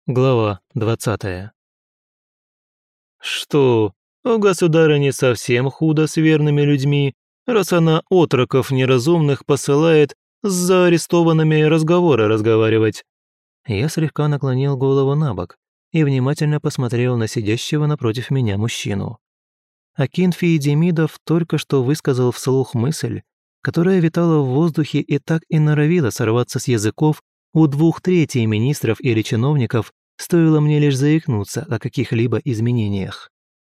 Глава 20. «Что, у государыни совсем худо с верными людьми, раз она отроков неразумных посылает с заарестованными разговоры разговаривать?» Я слегка наклонил голову на бок и внимательно посмотрел на сидящего напротив меня мужчину. Акинфий Демидов только что высказал вслух мысль, которая витала в воздухе и так и норовила сорваться с языков у 2/3 министров или чиновников, стоило мне лишь заикнуться о каких-либо изменениях.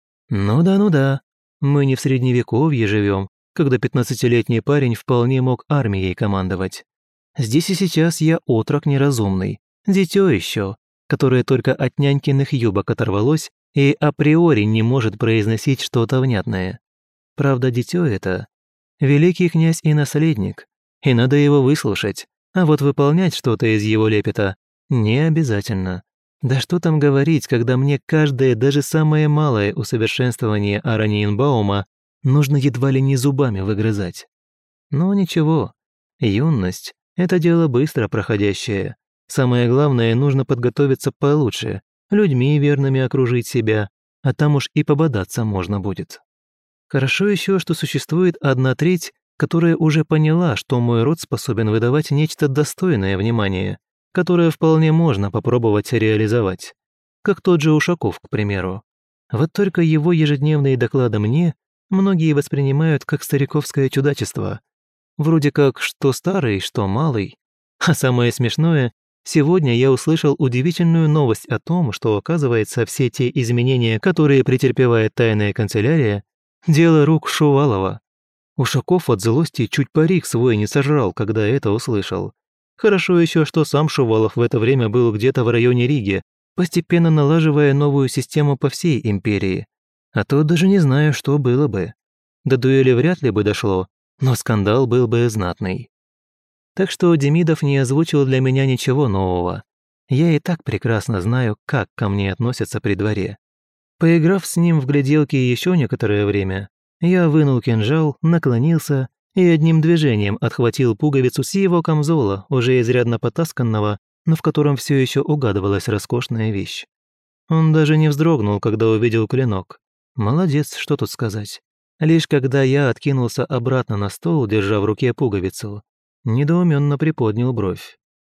Ну да, мы не в средневековье живем, когда 15-летний парень вполне мог армией командовать. Здесь и сейчас я отрок неразумный, дитё еще, которое только от нянькиных юбок оторвалось и априори не может произносить что-то внятное. Правда, дитё это великий князь и наследник, и надо его выслушать, а вот выполнять что-то из его лепета не обязательно. Да что там говорить, когда мне каждое, даже самое малое усовершенствование Араньенбаума нужно едва ли не зубами выгрызать. Но ничего, юность – это дело быстро проходящее. Самое главное, нужно подготовиться получше, людьми верными окружить себя, а там уж и пободаться можно будет. Хорошо еще, что существует 1/3, которая уже поняла, что мой род способен выдавать нечто достойное внимания, которое вполне можно попробовать реализовать. Как тот же Ушаков, к примеру. Вот только его ежедневные доклады мне многие воспринимают как стариковское чудачество. Вроде как что старый, что малый. А самое смешное, сегодня я услышал удивительную новость о том, что, оказывается, все те изменения, которые претерпевает тайная канцелярия, дело рук Шувалова. Ушаков от злости чуть парик свой не сожрал, когда это услышал. Хорошо еще, что сам Шувалов в это время был где-то в районе Риги, постепенно налаживая новую систему по всей империи. А то даже не знаю, что было бы. До дуэли вряд ли бы дошло, но скандал был бы знатный. Так что Демидов не озвучил для меня ничего нового. Я и так прекрасно знаю, как ко мне относятся при дворе. Поиграв с ним в гляделки еще некоторое время, я вынул кинжал, наклонился и одним движением отхватил пуговицу с его камзола, уже изрядно потасканного, но в котором все еще угадывалась роскошная вещь. Он даже не вздрогнул, когда увидел клинок. Молодец, что тут сказать. Лишь когда я откинулся обратно на стол, держа в руке пуговицу, недоуменно приподнял бровь.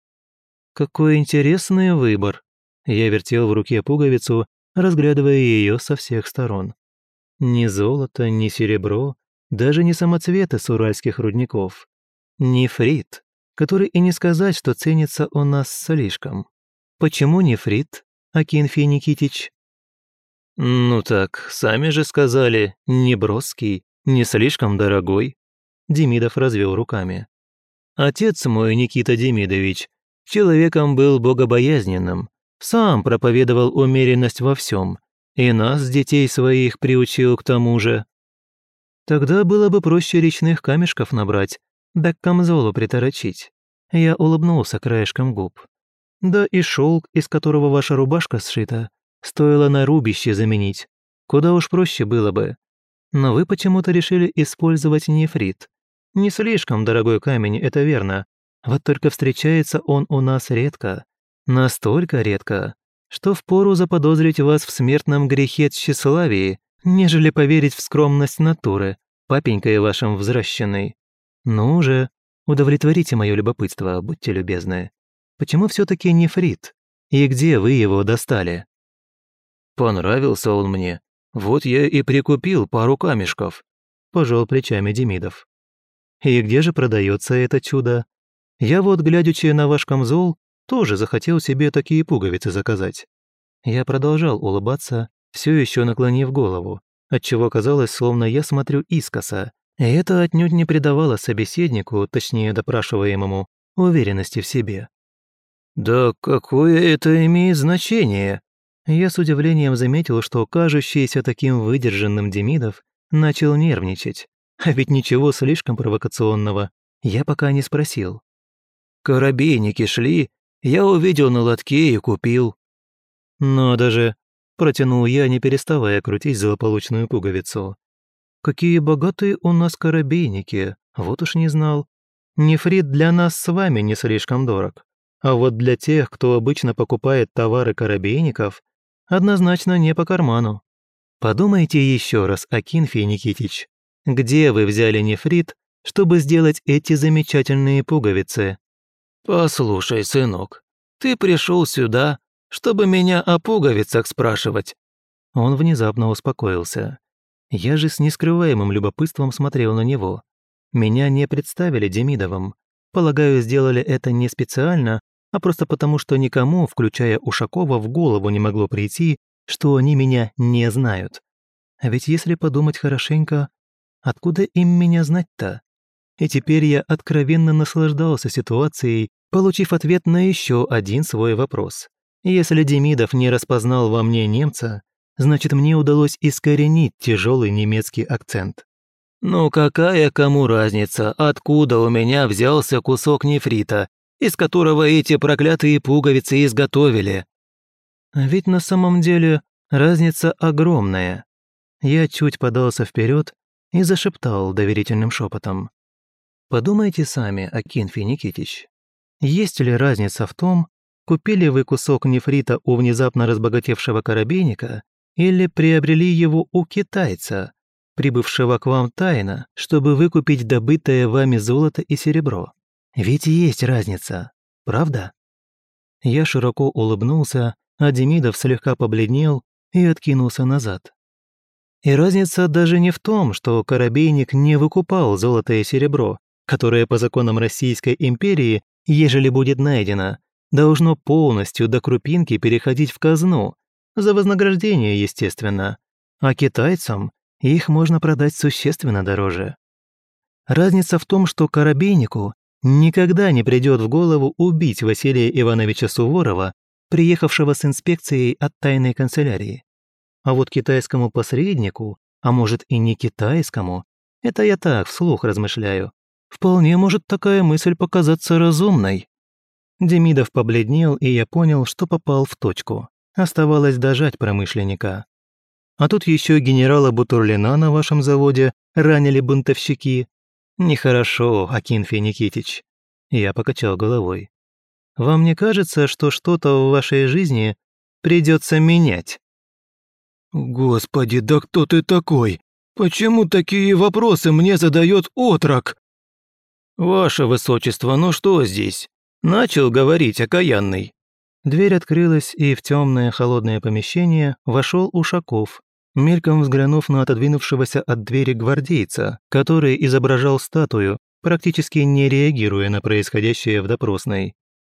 Какой интересный выбор. Я вертел в руке пуговицу, разглядывая ее со всех сторон. Ни золото, ни серебро, даже не самоцветы с уральских рудников. Нефрит, который и не сказать, что ценится у нас слишком. Почему нефрит, Акинфий Никитич? Ну так, сами же сказали, не броский, не слишком дорогой. Демидов развел руками. Отец мой, Никита Демидович, человеком был богобоязненным, сам проповедовал умеренность во всем, и нас, детей своих, приучил к тому же. Тогда было бы проще речных камешков набрать, да к камзолу приторочить. Я улыбнулся краешком губ. Да и шелк, из которого ваша рубашка сшита, стоило на рубище заменить. Куда уж проще было бы. Но вы почему-то решили использовать нефрит. Не слишком дорогой камень, это верно. Вот только встречается он у нас редко. Настолько редко, что впору заподозрить вас в смертном грехе тщеславии, нежели поверить в скромность натуры, папенькой вашим взращенной. Ну же, удовлетворите мое любопытство, будьте любезны. Почему все-таки нефрит? И где вы его достали? Понравился он мне. Вот я и прикупил пару камешков. Пожал плечами Демидов. И где же продается это чудо? Я вот, глядячи на ваш камзол, тоже захотел себе такие пуговицы заказать. Я продолжал улыбаться, все еще наклонив голову, отчего казалось, словно я смотрю искоса, и это отнюдь не придавало собеседнику, точнее допрашиваемому, уверенности в себе. «Да какое это имеет значение?» Я с удивлением заметил, что кажущийся таким выдержанным Демидов начал нервничать, а ведь ничего слишком провокационного я пока не спросил. «Коробейники шли, я увидел на лотке и купил». «Надо же!» – протянул я, не переставая крутить злополучную пуговицу. «Какие богатые у нас коробейники, вот уж не знал. Нефрит для нас с вами не слишком дорог. А вот для тех, кто обычно покупает товары коробейников, однозначно не по карману. Подумайте еще раз, Акинфий Никитич, где вы взяли нефрит, чтобы сделать эти замечательные пуговицы? «Послушай, сынок, ты пришел сюда, чтобы меня о пуговицах спрашивать». Он внезапно успокоился. Я же с нескрываемым любопытством смотрел на него. Меня не представили Демидовым. Полагаю, сделали это не специально, а просто потому, что никому, включая Ушакова, в голову не могло прийти, что они меня не знают. А ведь если подумать хорошенько, откуда им меня знать-то? И теперь я откровенно наслаждался ситуацией, получив ответ на еще один свой вопрос. Если Демидов не распознал во мне немца, значит, мне удалось искоренить тяжелый немецкий акцент. «Ну какая кому разница, откуда у меня взялся кусок нефрита, из которого эти проклятые пуговицы изготовили?» А ведь на самом деле разница огромная. Я чуть подался вперед и зашептал доверительным шепотом. Подумайте сами, Акинфий Никитич, есть ли разница в том, купили вы кусок нефрита у внезапно разбогатевшего коробейника или приобрели его у китайца, прибывшего к вам тайно, чтобы выкупить добытое вами золото и серебро? Ведь есть разница, правда? Я широко улыбнулся, а Демидов слегка побледнел и откинулся назад. И разница даже не в том, что коробейник не выкупал золото и серебро, которое по законам Российской империи, ежели будет найдено, должно полностью до крупинки переходить в казну, за вознаграждение, естественно, а китайцам их можно продать существенно дороже. Разница в том, что коробейнику никогда не придет в голову убить Василия Ивановича Суворова, приехавшего с инспекцией от тайной канцелярии. А вот китайскому посреднику, а может и не китайскому, это я так вслух размышляю, вполне может такая мысль показаться разумной. Демидов побледнел, и я понял, что попал в точку. Оставалось дожать промышленника. А тут еще генерала Бутурлина на вашем заводе ранили бунтовщики. Нехорошо, Акинфий Никитич. Я покачал головой. Вам не кажется, что что-то в вашей жизни придется менять? «Господи, да кто ты такой? Почему такие вопросы мне задает отрок?» «Ваше высочество, ну что здесь?» Начал говорить окаянный. Дверь открылась, и в темное холодное помещение вошел Ушаков, мельком взглянув на отодвинувшегося от двери гвардейца, который изображал статую, практически не реагируя на происходящее в допросной.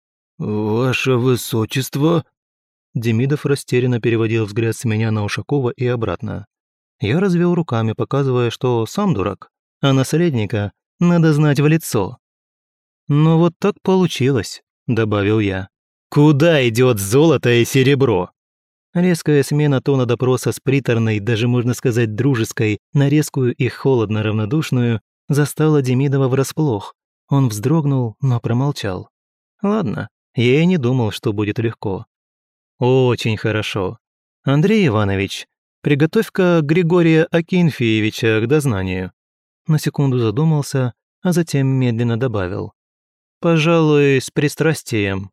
«Ваше высочество?» Демидов растерянно переводил взгляд с меня на Ушакова и обратно. Я развел руками, показывая, что сам дурак, а наследника надо знать в лицо. «Ну вот так получилось», — добавил я. «Куда идет золото и серебро?» Резкая смена тона допроса с приторной, даже можно сказать дружеской, на резкую и холодно-равнодушную застала Демидова врасплох. Он вздрогнул, но промолчал. Ладно, я и не думал, что будет легко. «Очень хорошо. Андрей Иванович, приготовь-ка Григория Акинфеевича к дознанию». На секунду задумался, а затем медленно добавил. «Пожалуй, с пристрастием».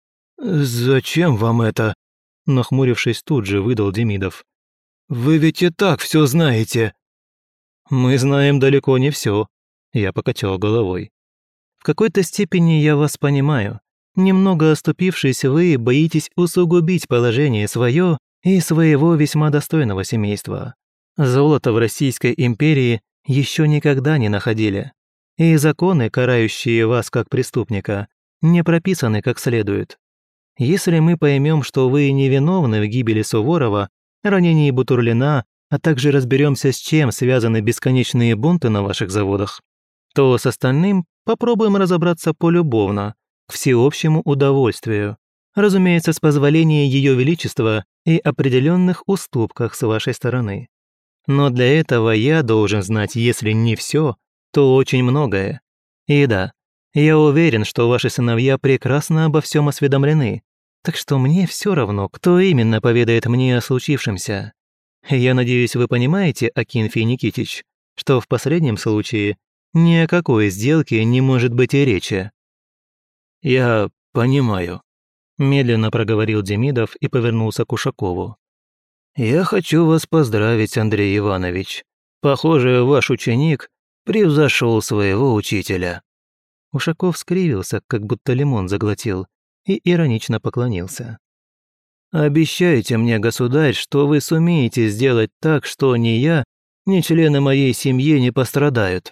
«Зачем вам это?» Нахмурившись, тут же выдал Демидов. «Вы ведь и так все знаете». «Мы знаем далеко не все», — я покачал головой. «В какой-то степени я вас понимаю. Немного оступившись, вы боитесь усугубить положение свое и своего весьма достойного семейства. Золото в Российской империи еще никогда не находили, и законы, карающие вас как преступника, не прописаны как следует. Если мы поймем, что вы невиновны в гибели Суворова, ранении Бутурлина, а также разберемся, с чем связаны бесконечные бунты на ваших заводах, то с остальным попробуем разобраться полюбовно, к всеобщему удовольствию, разумеется, с позволения Ее Величества и определенных уступках с вашей стороны. Но для этого я должен знать, если не все, то очень многое. И да, я уверен, что ваши сыновья прекрасно обо всем осведомлены, так что мне все равно, кто именно поведает мне о случившемся. Я надеюсь, вы понимаете, Акинфий Никитич, что в последнем случае ни о какой сделке не может быть и речи». «Я «Понимаю», – медленно проговорил Демидов и повернулся к Ушакову. «Я хочу вас поздравить, Андрей Иванович. Похоже, ваш ученик превзошел своего учителя». Ушаков скривился, как будто лимон заглотил, и иронично поклонился. «Обещайте мне, государь, что вы сумеете сделать так, что ни я, ни члены моей семьи не пострадают».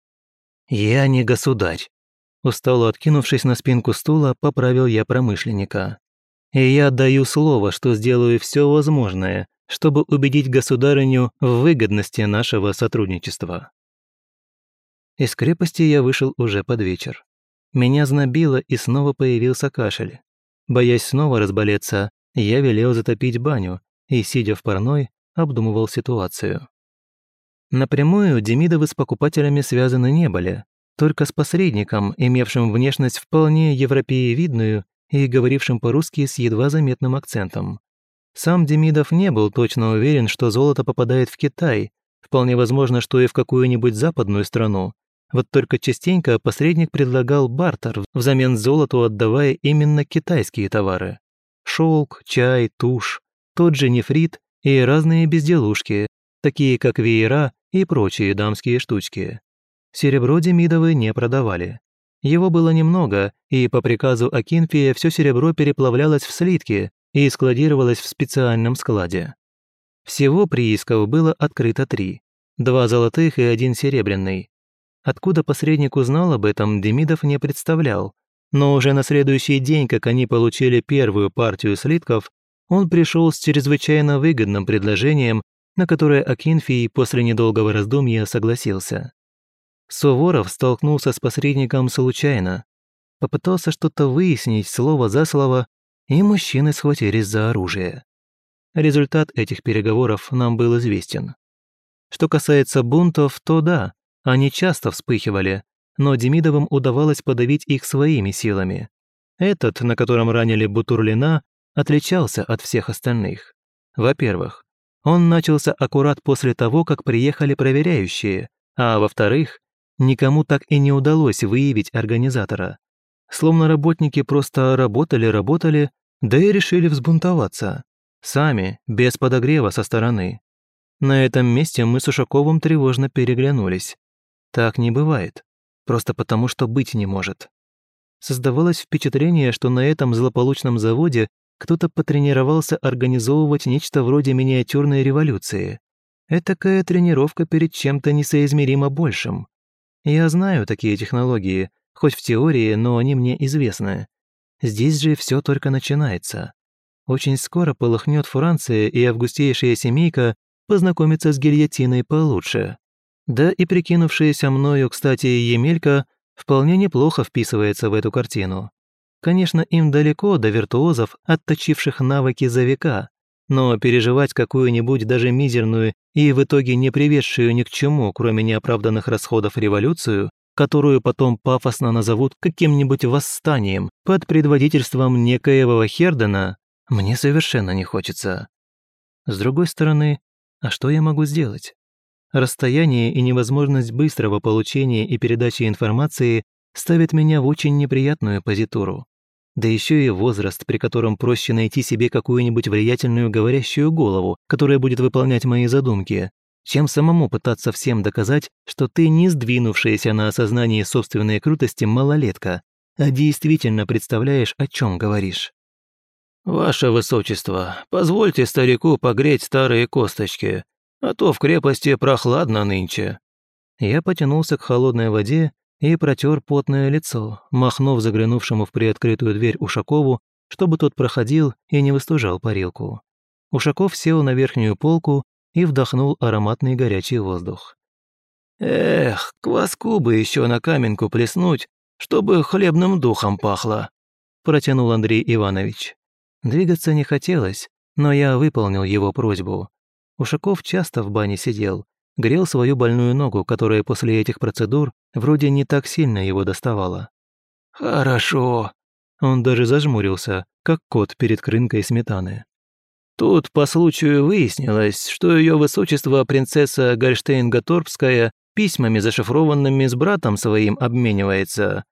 «Я не государь», – устало откинувшись на спинку стула, поправил я промышленника. «И я даю слово, что сделаю все возможное, чтобы убедить государыню в выгодности нашего сотрудничества». Из крепости я вышел уже под вечер. Меня знобило, и снова появился кашель. Боясь снова разболеться, я велел затопить баню и, сидя в парной, обдумывал ситуацию. Напрямую Демидовы с покупателями связаны не были, только с посредником, имевшим внешность вполне европеевидную и говорившим по-русски с едва заметным акцентом. Сам Демидов не был точно уверен, что золото попадает в Китай, вполне возможно, что и в какую-нибудь западную страну. Вот только частенько посредник предлагал бартер, взамен золоту отдавая именно китайские товары. Шелк, чай, тушь, тот же нефрит и разные безделушки, такие как веера и прочие дамские штучки. Серебро Демидовы не продавали. Его было немного, и по приказу Акинфия все серебро переплавлялось в слитки и складировалось в специальном складе. Всего приисков было открыто 3, 2 золотых и 1 серебряный. Откуда посредник узнал об этом, Демидов не представлял, но уже на следующий день, как они получили первую партию слитков, он пришел с чрезвычайно выгодным предложением, на которое Акинфий после недолгого раздумья согласился. Суворов столкнулся с посредником случайно, попытался что-то выяснить слово за слово, и мужчины схватились за оружие. Результат этих переговоров нам был известен. Что касается бунтов, то да, они часто вспыхивали, но Демидовым удавалось подавить их своими силами. Этот, на котором ранили Бутурлина, отличался от всех остальных. Во-первых, он начался аккурат после того, как приехали проверяющие, а во-вторых, никому так и не удалось выявить организатора. Словно работники просто работали, да и решили взбунтоваться. Сами, без подогрева со стороны. На этом месте мы с Ушаковым тревожно переглянулись. Так не бывает. Просто потому, что быть не может. Создавалось впечатление, что на этом злополучном заводе кто-то потренировался организовывать нечто вроде миниатюрной революции. Этакая тренировка перед чем-то несоизмеримо большим. Я знаю такие технологии, хоть в теории, но они мне известны. Здесь же все только начинается. Очень скоро полыхнет Франция, и августейшая семейка познакомится с гильотиной получше. Да и прикинувшаяся мною, кстати, Емелька вполне неплохо вписывается в эту картину. Конечно, им далеко до виртуозов, отточивших навыки за века, но переживать какую-нибудь даже мизерную и в итоге не приведшую ни к чему, кроме неоправданных расходов, революцию, которую потом пафосно назовут каким-нибудь восстанием под предводительством некоего Хердена, мне совершенно не хочется. С другой стороны, а что я могу сделать? Расстояние и невозможность быстрого получения и передачи информации ставят меня в очень неприятную позитуру. Да еще и возраст, при котором проще найти себе какую-нибудь влиятельную говорящую голову, которая будет выполнять мои задумки, чем самому пытаться всем доказать, что ты не сдвинувшаяся на осознании собственной крутости малолетка, а действительно представляешь, о чем говоришь. «Ваше Высочество, позвольте старику погреть старые косточки, а то в крепости прохладно нынче». Я потянулся к холодной воде и протер потное лицо, махнув заглянувшему в приоткрытую дверь Ушакову, чтобы тот проходил и не выстужал парилку. Ушаков сел на верхнюю полку и вдохнул ароматный горячий воздух. «Эх, кваску бы еще на каменку плеснуть, чтобы хлебным духом пахло», протянул Андрей Иванович. Двигаться не хотелось, но я выполнил его просьбу. Ушаков часто в бане сидел, грел свою больную ногу, которая после этих процедур вроде не так сильно его доставала. «Хорошо». Он даже зажмурился, как кот перед крынкой сметаны. «Тут по случаю выяснилось, что ее высочество принцесса Гольштейн-Готорпская письмами зашифрованными с братом своим обменивается.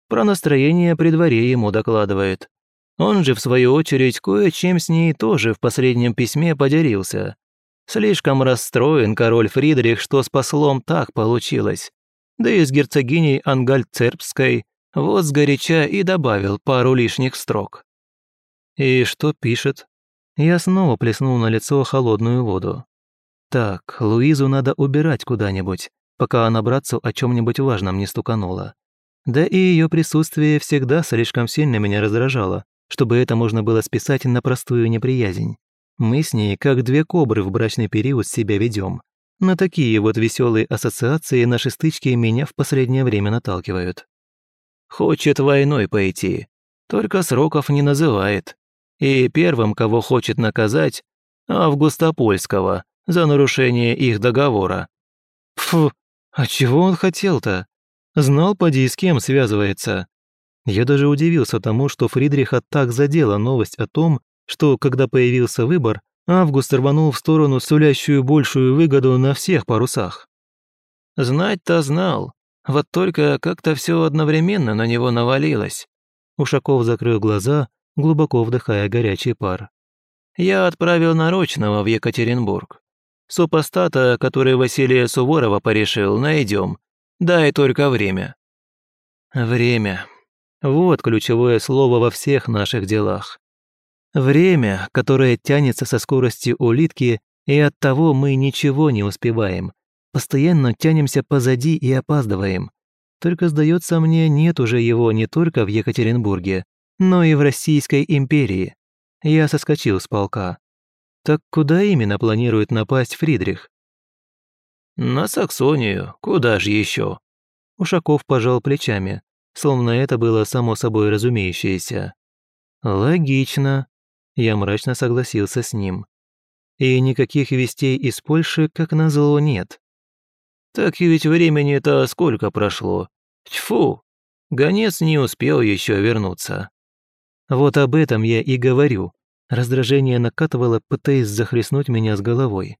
про настроение при дворе ему докладывает. Он же, в свою очередь, кое-чем с ней тоже в последнем письме поделился. Слишком расстроен король Фридрих, что с послом так получилось. Да и с герцогиней Ангальцербской вот сгоряча и добавил пару лишних строк. «И что пишет?» Я снова плеснул на лицо холодную воду. «Так, Луизу надо убирать куда-нибудь, пока она братцу о чем-нибудь важном не стуканула. Да и ее присутствие всегда слишком сильно меня раздражало, чтобы это можно было списать на простую неприязнь. Мы с ней, как две кобры в брачный период, себя ведем. На такие вот веселые ассоциации наши стычки меня в последнее время наталкивают. Хочет войной пойти, только сроков не называет. И первым, кого хочет наказать, Августа Польского за нарушение их договора. Фу, а чего он хотел-то? Знал, поди, с кем связывается. Я даже удивился тому, что Фридриха так задела новость о том, что, когда появился выбор, Август рванул в сторону, сулящую большую выгоду на всех парусах. Знать-то знал, вот только как-то все одновременно на него навалилось. Ушаков закрыл глаза, глубоко вдыхая горячий пар. Я отправил нарочного в Екатеринбург. Супостата, который Василия Суворова порешил, найдем. Дай только время. Время. Вот ключевое слово во всех наших делах. Время, которое тянется со скоростью улитки, и оттого мы ничего не успеваем. Постоянно тянемся позади и опаздываем. Только, сдается мне, нет уже его не только в Екатеринбурге, но и в Российской империи. Я соскочил с полка. Так куда именно планирует напасть Фридрих? На Саксонию, куда же еще? Ушаков пожал плечами, словно это было само собой разумеющееся. Логично. Я мрачно согласился с ним. И никаких вестей из Польши, как назло, нет. Так и ведь времени-то сколько прошло? Тьфу! Гонец не успел еще вернуться. Вот об этом я и говорю. Раздражение накатывало, пытаясь захлестнуть меня с головой.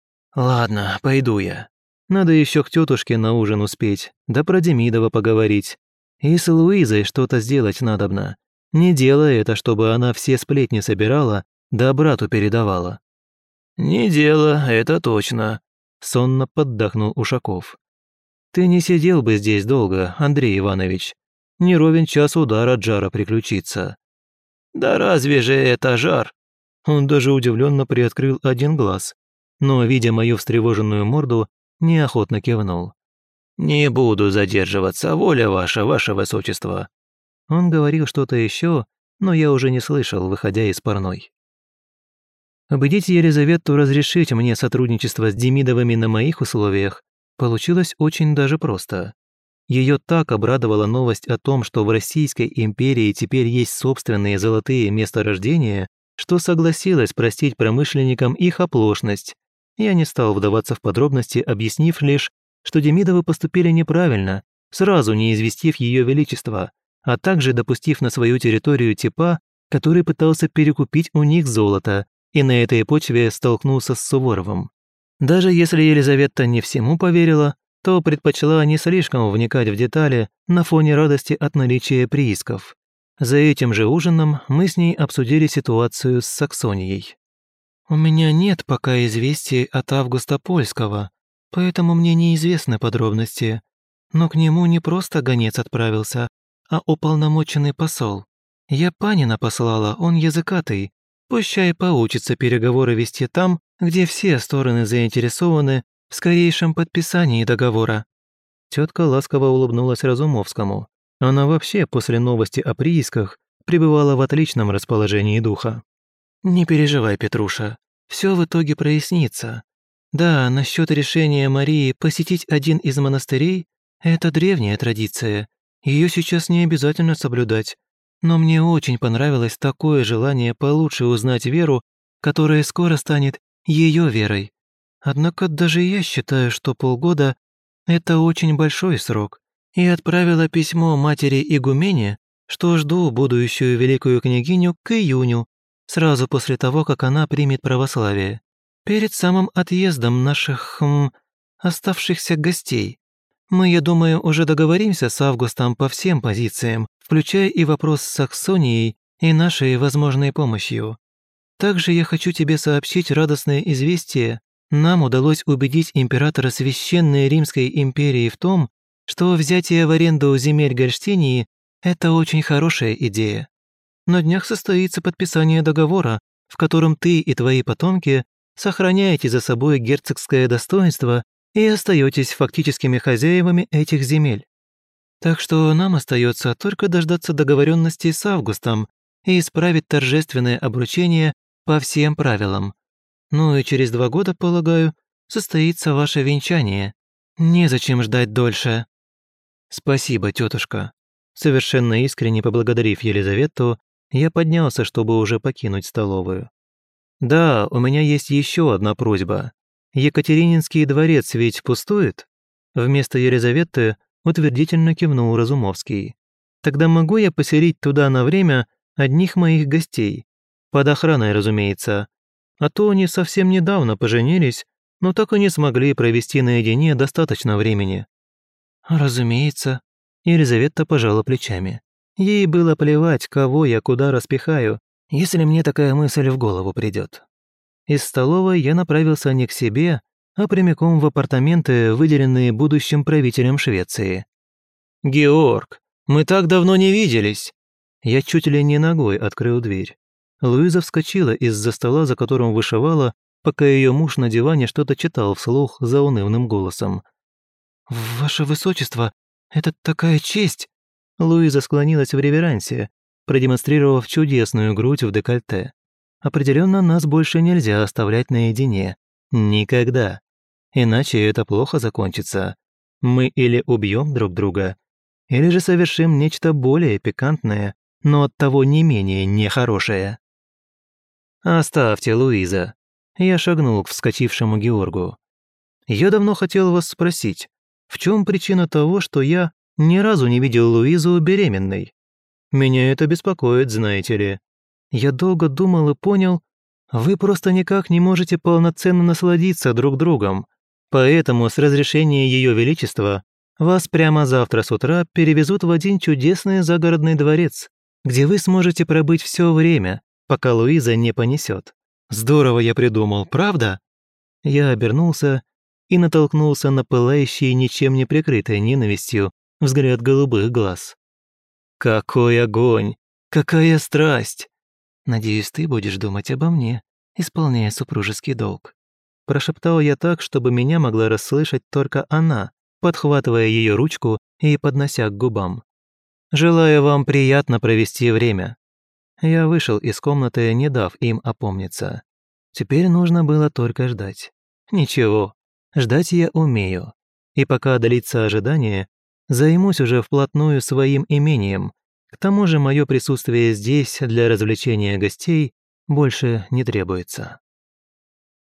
Ладно, пойду я. Надо еще к тетушке на ужин успеть, да про Демидова поговорить. И с Луизой что-то сделать надобно. Не делай это, чтобы она все сплетни собирала, да брату передавала. Не дело, это точно, сонно поддакнул Ушаков. Ты не сидел бы здесь долго, Андрей Иванович. Не ровен час удар от жара приключится. Да разве же это жар? Он даже удивленно приоткрыл один глаз, но, видя мою встревоженную морду, неохотно кивнул. «Не буду задерживаться, воля ваша, ваше высочество». Он говорил что-то еще, но я уже не слышал, выходя из парной. Убедить Елизавету разрешить мне сотрудничество с Демидовыми на моих условиях получилось очень даже просто. Ее так обрадовала новость о том, что в Российской империи теперь есть собственные золотые месторождения, что согласилась простить промышленникам их оплошность. Я не стал вдаваться в подробности, объяснив лишь, что Демидовы поступили неправильно, сразу не известив Ее Величество, а также допустив на свою территорию типа, который пытался перекупить у них золото, и на этой почве столкнулся с Суворовым. Даже если Елизавета не всему поверила, то предпочла не слишком вникать в детали на фоне радости от наличия приисков. За этим же ужином мы с ней обсудили ситуацию с Саксонией. «У меня нет пока известий от Августа Польского, поэтому мне неизвестны подробности. Но к нему не просто гонец отправился, а уполномоченный посол. Я панина послала, он языкатый. Пущай поучится переговоры вести там, где все стороны заинтересованы в скорейшем подписании договора». Тетка ласково улыбнулась Разумовскому. Она вообще после новости о приисках пребывала в отличном расположении духа. «Не переживай, Петруша, все в итоге прояснится. Да, насчет решения Марии посетить один из монастырей – это древняя традиция. Ее сейчас не обязательно соблюдать. Но мне очень понравилось такое желание получше узнать веру, которая скоро станет ее верой. Однако даже я считаю, что полгода – это очень большой срок, и отправила письмо матери игумене, что жду будущую великую княгиню к июню, сразу после того, как она примет православие, перед самым отъездом наших оставшихся гостей. Мы, я думаю, уже договоримся с Августом по всем позициям, включая и вопрос с Саксонией и нашей возможной помощью. Также я хочу тебе сообщить радостное известие. Нам удалось убедить императора Священной Римской империи в том, что взятие в аренду земель Гольштинии – это очень хорошая идея. На днях состоится подписание договора, в котором ты и твои потомки сохраняете за собой герцогское достоинство и остаетесь фактическими хозяевами этих земель. Так что нам остается только дождаться договоренности с Августом и исправить торжественное обручение по всем правилам. Ну и через 2 года, полагаю, состоится ваше венчание. Незачем ждать дольше. Спасибо, тетушка. Совершенно искренне поблагодарив Елизавету, я поднялся, чтобы уже покинуть столовую. Да, у меня есть еще одна просьба. Екатерининский дворец ведь пустует? Вместо Елизаветы утвердительно кивнул Разумовский. Тогда могу я поселить туда на время одних моих гостей? Под охраной, разумеется. А то они совсем недавно поженились, но так и не смогли провести наедине достаточно времени. Разумеется. Елизавета пожала плечами. Ей было плевать, кого я куда распихаю, если мне такая мысль в голову придет. Из столовой я направился не к себе, а прямиком в апартаменты, выделенные будущим правителем Швеции. «Георг, мы так давно не виделись!» Я чуть ли не ногой открыл дверь. Луиза вскочила из-за стола, за которым вышивала, пока ее муж на диване что-то читал вслух заунывным голосом. «Ваше высочество, это такая честь!» Луиза склонилась в реверансе, продемонстрировав чудесную грудь в декольте. Определенно нас больше нельзя оставлять наедине. Никогда. Иначе это плохо закончится. Мы или убьем друг друга, или же совершим нечто более пикантное, но оттого не менее нехорошее. «Оставьте, Луиза». Я шагнул к вскочившему Георгу. «Я давно хотел вас спросить, в чем причина того, что я ни разу не видел Луизу беременной? Меня это беспокоит, знаете ли. Я долго думал и понял, вы просто никак не можете полноценно насладиться друг другом, поэтому с разрешения Ее Величества вас прямо завтра с утра перевезут в один чудесный загородный дворец, где вы сможете пробыть все время, пока Луиза не понесет. Здорово я придумал, правда?» Я обернулся и натолкнулся на пылающий ничем не прикрытой ненавистью взгляд голубых глаз. «Какой огонь! Какая страсть!» «Надеюсь, ты будешь думать обо мне, исполняя супружеский долг». Прошептал я так, чтобы меня могла расслышать только она, подхватывая ее ручку и поднося к губам. «Желаю вам приятно провести время». Я вышел из комнаты, не дав им опомниться. Теперь нужно было только ждать. Ничего, ждать я умею. И пока длится ожидание, займусь уже вплотную своим имением. К тому же мое присутствие здесь для развлечения гостей больше не требуется.